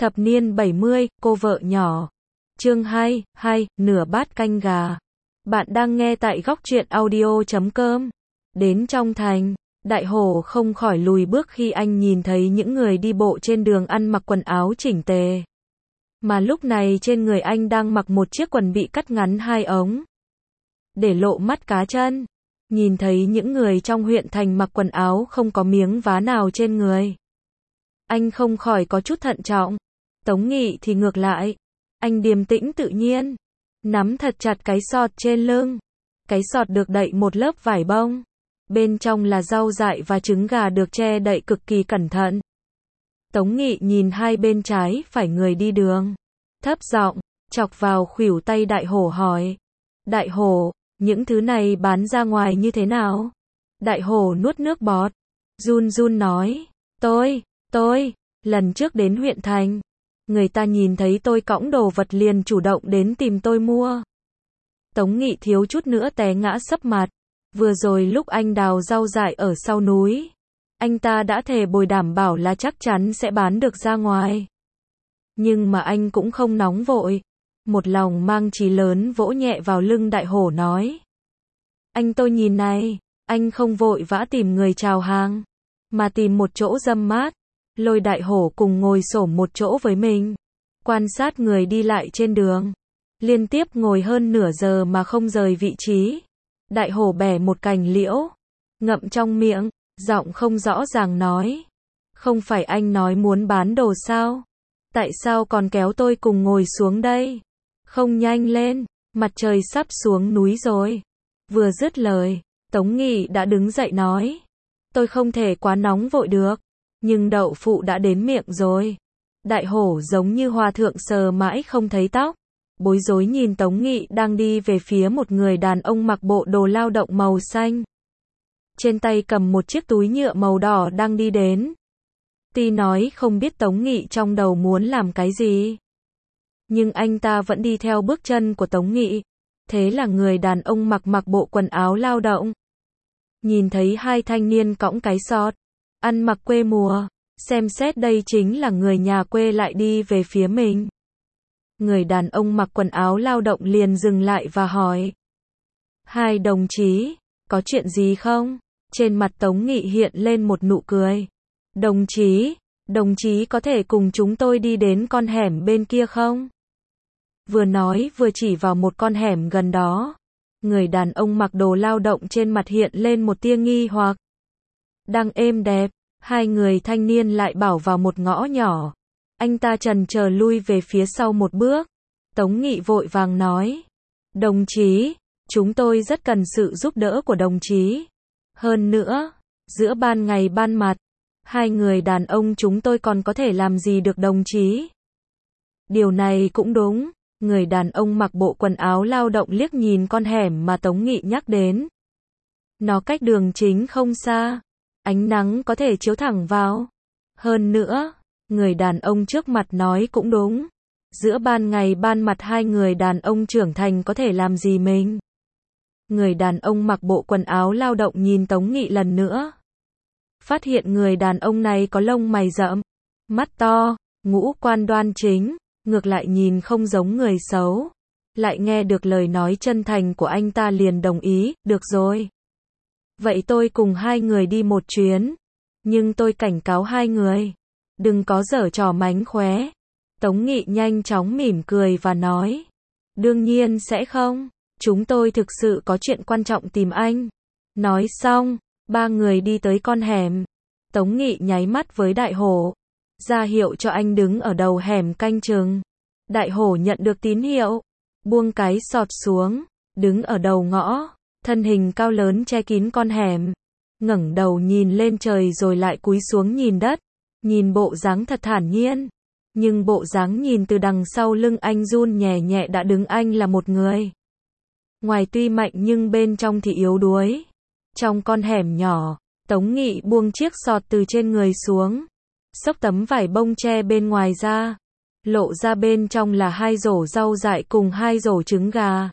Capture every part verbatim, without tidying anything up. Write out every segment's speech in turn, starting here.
Thập niên bảy mươi, cô vợ nhỏ. Chương hai, hai, nửa bát canh gà. Bạn đang nghe tại góc truyện audio chấm com. Đến trong thành, Đại Hổ không khỏi lùi bước khi anh nhìn thấy những người đi bộ trên đường ăn mặc quần áo chỉnh tề. Mà lúc này trên người anh đang mặc một chiếc quần bị cắt ngắn hai ống, để lộ mắt cá chân. Nhìn thấy những người trong huyện thành mặc quần áo không có miếng vá nào trên người, anh không khỏi có chút thận trọng. Tống Nghị thì ngược lại, anh điềm tĩnh tự nhiên, nắm thật chặt cái sọt trên lưng. Cái sọt được đậy một lớp vải bông, bên trong là rau dại và trứng gà được che đậy cực kỳ cẩn thận. Tống Nghị nhìn hai bên trái phải người đi đường, thấp giọng chọc vào khuỷu tay Đại Hổ hỏi: Đại Hổ, những thứ này bán ra ngoài như thế nào? Đại Hổ nuốt nước bọt, run run nói: Tôi, tôi, lần trước đến huyện thành, người ta nhìn thấy tôi cõng đồ vật liền chủ động đến tìm tôi mua. Tống Nghị thiếu chút nữa té ngã sấp mặt. Vừa rồi lúc anh đào rau dại ở sau núi, anh ta đã thề bồi đảm bảo là chắc chắn sẽ bán được ra ngoài. Nhưng mà anh cũng không nóng vội, một lòng mang chí lớn vỗ nhẹ vào lưng Đại Hổ nói: Anh tôi nhìn này, anh không vội vã tìm người chào hàng, mà tìm một chỗ râm mát, lôi Đại Hổ cùng ngồi xổm một chỗ với mình, quan sát người đi lại trên đường. Liên tiếp ngồi hơn nửa giờ mà không rời vị trí. Đại Hổ bẻ một cành liễu, ngậm trong miệng, giọng không rõ ràng nói: Không phải anh nói muốn bán đồ sao? Tại sao còn kéo tôi cùng ngồi xuống đây? Không nhanh lên, mặt trời sắp xuống núi rồi. Vừa dứt lời, Tống Nghị đã đứng dậy nói: Tôi không thể quá nóng vội được, nhưng đậu phụ đã đến miệng rồi. Đại Hổ giống như hòa thượng sờ mãi không thấy tóc, bối rối nhìn Tống Nghị đang đi về phía một người đàn ông mặc bộ đồ lao động màu xanh, trên tay cầm một chiếc túi nhựa màu đỏ đang đi đến. Tuy nói không biết Tống Nghị trong đầu muốn làm cái gì, nhưng anh ta vẫn đi theo bước chân của Tống Nghị. Thế là người đàn ông mặc mặc bộ quần áo lao động, nhìn thấy hai thanh niên cõng cái sọt, ăn mặc quê mùa, xem xét đây chính là người nhà quê lại đi về phía mình. Người đàn ông mặc quần áo lao động liền dừng lại và hỏi: Hai đồng chí, có chuyện gì không? Trên mặt Tống Nghị hiện lên một nụ cười. Đồng chí, đồng chí có thể cùng chúng tôi đi đến con hẻm bên kia không? Vừa nói vừa chỉ vào một con hẻm gần đó. Người đàn ông mặc đồ lao động trên mặt hiện lên một tia nghi hoặc. Đang êm đẹp, hai người thanh niên lại bảo vào một ngõ nhỏ. Anh ta chần chờ lui về phía sau một bước. Tống Nghị vội vàng nói: Đồng chí, chúng tôi rất cần sự giúp đỡ của đồng chí. Hơn nữa, giữa ban ngày ban mặt, hai người đàn ông chúng tôi còn có thể làm gì được đồng chí? Điều này cũng đúng. Người đàn ông mặc bộ quần áo lao động liếc nhìn con hẻm mà Tống Nghị nhắc đến. Nó cách đường chính không xa, ánh nắng có thể chiếu thẳng vào. Hơn nữa, người đàn ông trước mặt nói cũng đúng. Giữa ban ngày ban mặt hai người đàn ông trưởng thành có thể làm gì mình? Người đàn ông mặc bộ quần áo lao động nhìn Tống Nghị lần nữa. Phát hiện người đàn ông này có lông mày rậm, mắt to, ngũ quan đoan chính, ngược lại nhìn không giống người xấu. Lại nghe được lời nói chân thành của anh ta liền đồng ý: Được rồi. Vậy tôi cùng hai người đi một chuyến. Nhưng tôi cảnh cáo hai người, đừng có giở trò mánh khóe. Tống Nghị nhanh chóng mỉm cười và nói: Đương nhiên sẽ không. Chúng tôi thực sự có chuyện quan trọng tìm anh. Nói xong, ba người đi tới con hẻm. Tống Nghị nháy mắt với Đại Hổ, ra hiệu cho anh đứng ở đầu hẻm canh chừng. Đại Hổ nhận được tín hiệu, buông cái sọt xuống, đứng ở đầu ngõ, thân hình cao lớn che kín con hẻm, ngẩng đầu nhìn lên trời rồi lại cúi xuống nhìn đất, nhìn bộ dáng thật thản nhiên. Nhưng bộ dáng nhìn từ đằng sau lưng anh run nhẹ nhẹ đã đứng anh là một người. Ngoài tuy mạnh nhưng bên trong thì yếu đuối. Trong con hẻm nhỏ, Tống Nghị buông chiếc sọt từ trên người xuống, xốc tấm vải bông che bên ngoài ra, lộ ra bên trong là hai rổ rau dại cùng hai rổ trứng gà.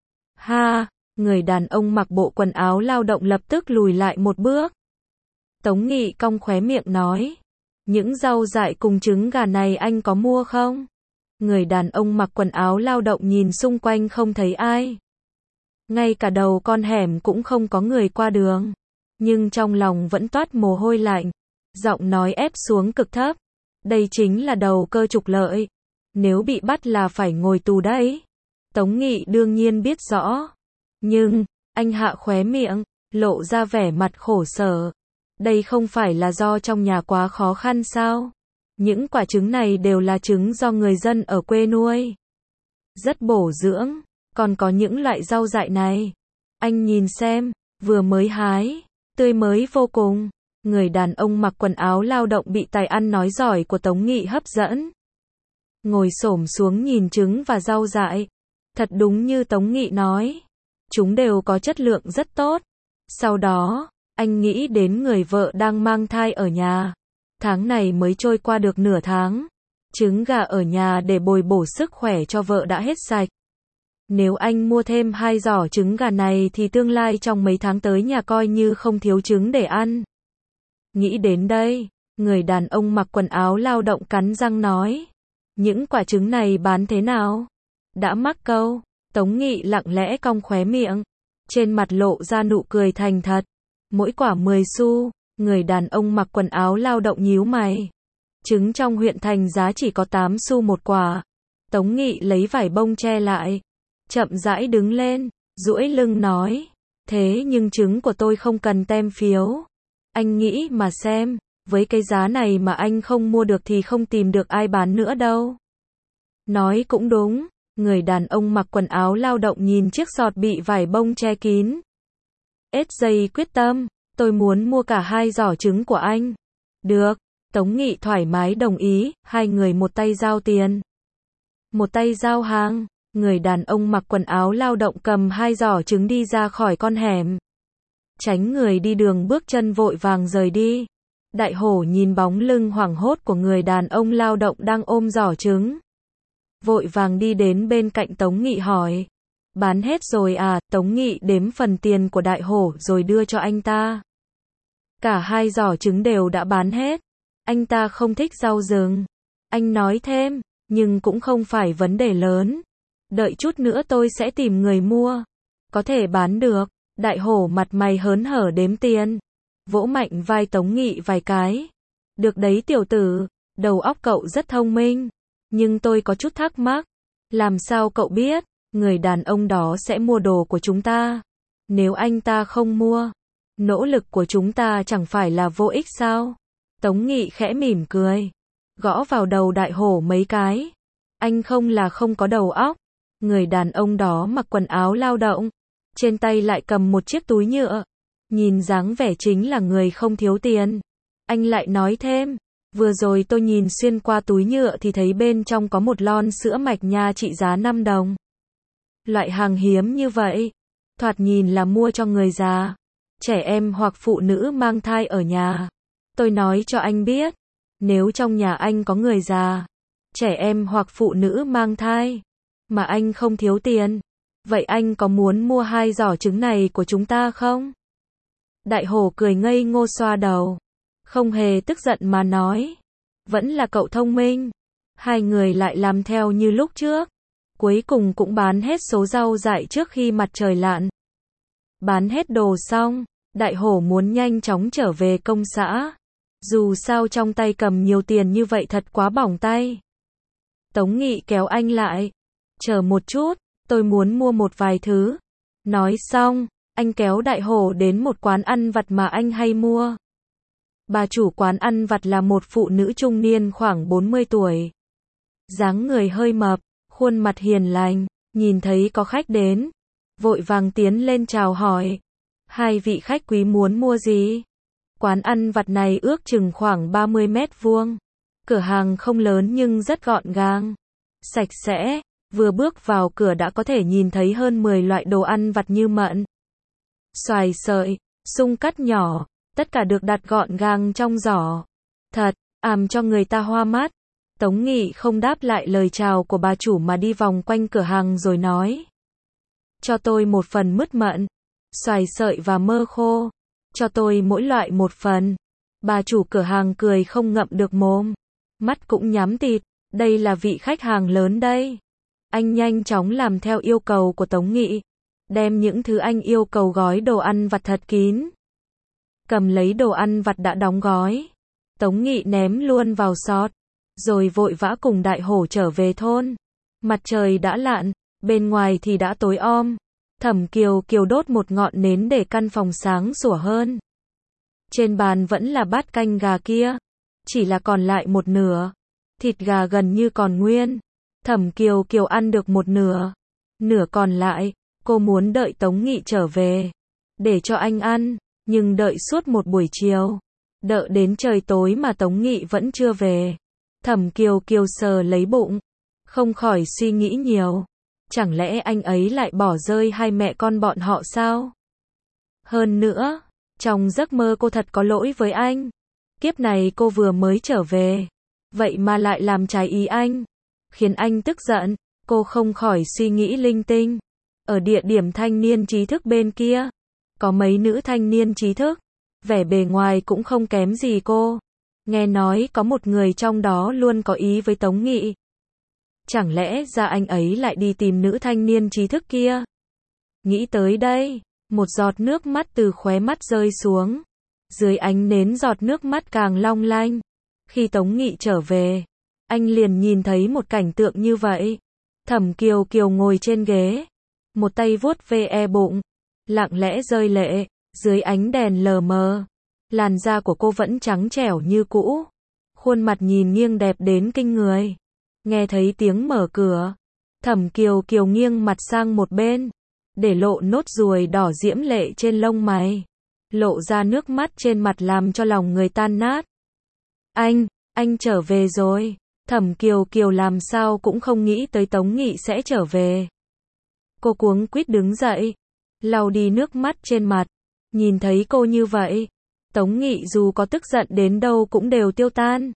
Ha, người đàn ông mặc bộ quần áo lao động lập tức lùi lại một bước. Tống Nghị cong khóe miệng nói: Những rau dại cùng trứng gà này anh có mua không? Người đàn ông mặc quần áo lao động nhìn xung quanh không thấy ai. Ngay cả đầu con hẻm cũng không có người qua đường. Nhưng trong lòng vẫn toát mồ hôi lạnh. Giọng nói ép xuống cực thấp. Đây chính là đầu cơ trục lợi. Nếu bị bắt là phải ngồi tù đấy. Tống Nghị đương nhiên biết rõ. Nhưng, anh hạ khóe miệng, lộ ra vẻ mặt khổ sở. Đây không phải là do trong nhà quá khó khăn sao? Những quả trứng này đều là trứng do người dân ở quê nuôi. Rất bổ dưỡng, còn có những loại rau dại này. Anh nhìn xem, vừa mới hái, tươi mới vô cùng. Người đàn ông mặc quần áo lao động bị tài ăn nói giỏi của Tống Nghị hấp dẫn. Ngồi xổm xuống nhìn trứng và rau dại. Thật đúng như Tống Nghị nói. Chúng đều có chất lượng rất tốt. Sau đó, anh nghĩ đến người vợ đang mang thai ở nhà. Tháng này mới trôi qua được nửa tháng. Trứng gà ở nhà để bồi bổ sức khỏe cho vợ đã hết sạch. Nếu anh mua thêm hai giỏ trứng gà này thì tương lai trong mấy tháng tới nhà coi như không thiếu trứng để ăn. Nghĩ đến đây, người đàn ông mặc quần áo lao động cắn răng nói. Những quả trứng này bán thế nào? Đã mắc câu. Tống Nghị lặng lẽ cong khóe miệng. Trên mặt lộ ra nụ cười thành thật. Mỗi quả mười xu. Người đàn ông mặc quần áo lao động nhíu mày. Trứng trong huyện thành giá chỉ có tám xu một quả. Tống Nghị lấy vải bông che lại. Chậm rãi đứng lên, duỗi lưng nói. Thế nhưng trứng của tôi không cần tem phiếu. Anh nghĩ mà xem, với cái giá này mà anh không mua được thì không tìm được ai bán nữa đâu. Nói cũng đúng, người đàn ông mặc quần áo lao động nhìn chiếc giọt bị vải bông che kín. ét giây quyết tâm, tôi muốn mua cả hai giỏ trứng của anh. Được, Tống Nghị thoải mái đồng ý, hai người một tay giao tiền. Một tay giao hàng, người đàn ông mặc quần áo lao động cầm hai giỏ trứng đi ra khỏi con hẻm. Tránh người đi đường bước chân vội vàng rời đi. Đại hổ nhìn bóng lưng hoảng hốt của người đàn ông lao động đang ôm giỏ trứng. Vội vàng đi đến bên cạnh Tống Nghị hỏi. Bán hết rồi à? Tống Nghị đếm phần tiền của đại hổ rồi đưa cho anh ta. Cả hai giỏ trứng đều đã bán hết. Anh ta không thích rau rừng. Anh nói thêm, nhưng cũng không phải vấn đề lớn. Đợi chút nữa tôi sẽ tìm người mua. Có thể bán được. Đại hổ mặt mày hớn hở đếm tiền. Vỗ mạnh vai Tống Nghị vài cái. Được đấy tiểu tử, đầu óc cậu rất thông minh. Nhưng tôi có chút thắc mắc. Làm sao cậu biết, người đàn ông đó sẽ mua đồ của chúng ta? Nếu anh ta không mua, nỗ lực của chúng ta chẳng phải là vô ích sao? Tống Nghị khẽ mỉm cười. Gõ vào đầu đại hổ mấy cái. Anh không là không có đầu óc. Người đàn ông đó mặc quần áo lao động. Trên tay lại cầm một chiếc túi nhựa. Nhìn dáng vẻ chính là người không thiếu tiền. Anh lại nói thêm. Vừa rồi tôi nhìn xuyên qua túi nhựa thì thấy bên trong có một lon sữa mạch nha trị giá năm đồng. Loại hàng hiếm như vậy. Thoạt nhìn là mua cho người già, trẻ em hoặc phụ nữ mang thai ở nhà. Tôi nói cho anh biết. Nếu trong nhà anh có người già, trẻ em hoặc phụ nữ mang thai, mà anh không thiếu tiền, vậy anh có muốn mua hai giỏ trứng này của chúng ta không? Đại hổ cười ngây ngô xoa đầu. Không hề tức giận mà nói. Vẫn là cậu thông minh. Hai người lại làm theo như lúc trước. Cuối cùng cũng bán hết số rau dại trước khi mặt trời lặn. Bán hết đồ xong, đại hổ muốn nhanh chóng trở về công xã. Dù sao trong tay cầm nhiều tiền như vậy thật quá bỏng tay. Tống Nghị kéo anh lại. Chờ một chút, tôi muốn mua một vài thứ. Nói xong, anh kéo đại hổ đến một quán ăn vặt mà anh hay mua. Bà chủ quán ăn vặt là một phụ nữ trung niên khoảng bốn mươi tuổi. Dáng người hơi mập, khuôn mặt hiền lành, nhìn thấy có khách đến, vội vàng tiến lên chào hỏi. Hai vị khách quý muốn mua gì? Quán ăn vặt này ước chừng khoảng ba mươi mét vuông. Cửa hàng không lớn nhưng rất gọn gàng, sạch sẽ. Vừa bước vào cửa đã có thể nhìn thấy hơn mười loại đồ ăn vặt như mận, xoài sợi, sung cắt nhỏ, tất cả được đặt gọn gàng trong giỏ. Thật, àm cho người ta hoa mắt. Tống Nghị không đáp lại lời chào của bà chủ mà đi vòng quanh cửa hàng rồi nói. Cho tôi một phần mứt mận, xoài sợi và mơ khô. Cho tôi mỗi loại một phần. Bà chủ cửa hàng cười không ngậm được mồm. Mắt cũng nhắm tịt. Đây là vị khách hàng lớn đây. Anh nhanh chóng làm theo yêu cầu của Tống Nghị. Đem những thứ anh yêu cầu gói đồ ăn vặt thật kín. Cầm lấy đồ ăn vặt đã đóng gói. Tống Nghị ném luôn vào xọt. Rồi vội vã cùng Đại Hổ trở về thôn. Mặt trời đã lặn. Bên ngoài thì đã tối om. Thẩm Kiều Kiều đốt một ngọn nến để căn phòng sáng sủa hơn. Trên bàn vẫn là bát canh gà kia. Chỉ là còn lại một nửa. Thịt gà gần như còn nguyên. Thẩm Kiều Kiều ăn được một nửa. Nửa còn lại, cô muốn đợi Tống Nghị trở về. Để cho anh ăn. Nhưng đợi suốt một buổi chiều. Đợi đến trời tối mà Tống Nghị vẫn chưa về. Thẩm Kiều Kiều sờ lấy bụng. Không khỏi suy nghĩ nhiều. Chẳng lẽ anh ấy lại bỏ rơi hai mẹ con bọn họ sao? Hơn nữa, trong giấc mơ cô thật có lỗi với anh. Kiếp này cô vừa mới trở về. Vậy mà lại làm trái ý anh. Khiến anh tức giận. Cô không khỏi suy nghĩ linh tinh. Ở địa điểm thanh niên trí thức bên kia. Có mấy nữ thanh niên trí thức. Vẻ bề ngoài cũng không kém gì cô. Nghe nói có một người trong đó luôn có ý với Tống Nghị. Chẳng lẽ ra anh ấy lại đi tìm nữ thanh niên trí thức kia? Nghĩ tới đây, một giọt nước mắt từ khóe mắt rơi xuống. Dưới ánh nến giọt nước mắt càng long lanh. Khi Tống Nghị trở về, anh liền nhìn thấy một cảnh tượng như vậy. Thẩm Kiều Kiều ngồi trên ghế, một tay vuốt ve bụng, lặng lẽ rơi lệ, dưới ánh đèn lờ mờ. Làn da của cô vẫn trắng trẻo như cũ, khuôn mặt nhìn nghiêng đẹp đến kinh người. Nghe thấy tiếng mở cửa, Thẩm Kiều Kiều nghiêng mặt sang một bên, để lộ nốt ruồi đỏ diễm lệ trên lông mày, lộ ra nước mắt trên mặt làm cho lòng người tan nát. Anh, anh trở về rồi. Thẩm Kiều Kiều làm sao cũng không nghĩ tới Tống Nghị sẽ trở về. Cô cuống quýt đứng dậy, lau đi nước mắt trên mặt. Nhìn thấy cô như vậy, Tống Nghị dù có tức giận đến đâu cũng đều tiêu tan.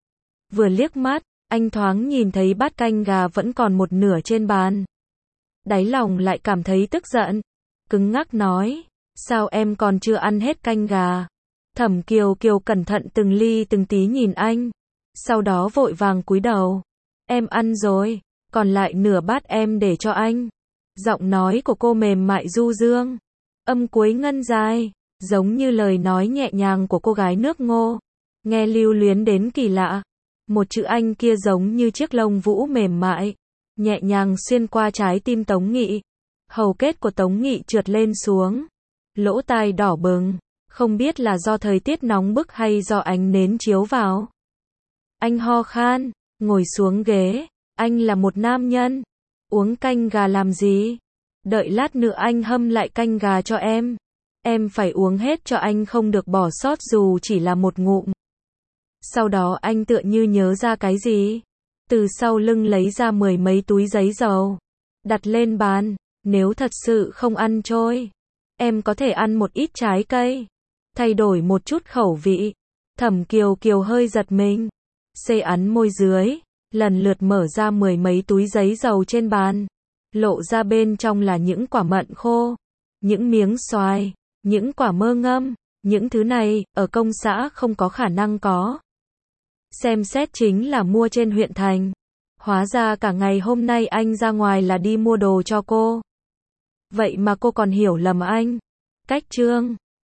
Vừa liếc mắt, anh thoáng nhìn thấy bát canh gà vẫn còn một nửa trên bàn. Đáy lòng lại cảm thấy tức giận. Cứng ngắc nói, sao em còn chưa ăn hết canh gà? Thẩm Kiều Kiều cẩn thận từng ly từng tí nhìn anh. Sau đó vội vàng cúi đầu. Em ăn rồi, còn lại nửa bát em để cho anh. Giọng nói của cô mềm mại du dương. Âm cuối ngân dài, giống như lời nói nhẹ nhàng của cô gái nước Ngô. Nghe lưu luyến đến kỳ lạ. Một chữ anh kia giống như chiếc lông vũ mềm mại, nhẹ nhàng xuyên qua trái tim Tống Nghị. Hầu kết của Tống Nghị trượt lên xuống. Lỗ tai đỏ bừng. Không biết là do thời tiết nóng bức hay do ánh nến chiếu vào. Anh ho khan, ngồi xuống ghế. Anh là một nam nhân. Uống canh gà làm gì? Đợi lát nữa anh hâm lại canh gà cho em. Em phải uống hết cho anh, không được bỏ sót dù chỉ là một ngụm. Sau đó anh tựa như nhớ ra cái gì. Từ sau lưng lấy ra mười mấy túi giấy dầu. Đặt lên bàn. Nếu thật sự không ăn trôi, em có thể ăn một ít trái cây. Thay đổi một chút khẩu vị. Thẩm Kiều Kiều hơi giật mình. Xê ấn môi dưới. Lần lượt mở ra mười mấy túi giấy dầu trên bàn. Lộ ra bên trong là những quả mận khô. Những miếng xoài. Những quả mơ ngâm. Những thứ này, ở công xã không có khả năng có. Xem xét chính là mua trên huyện thành. Hóa ra cả ngày hôm nay anh ra ngoài là đi mua đồ cho cô. Vậy mà cô còn hiểu lầm anh. Cách chương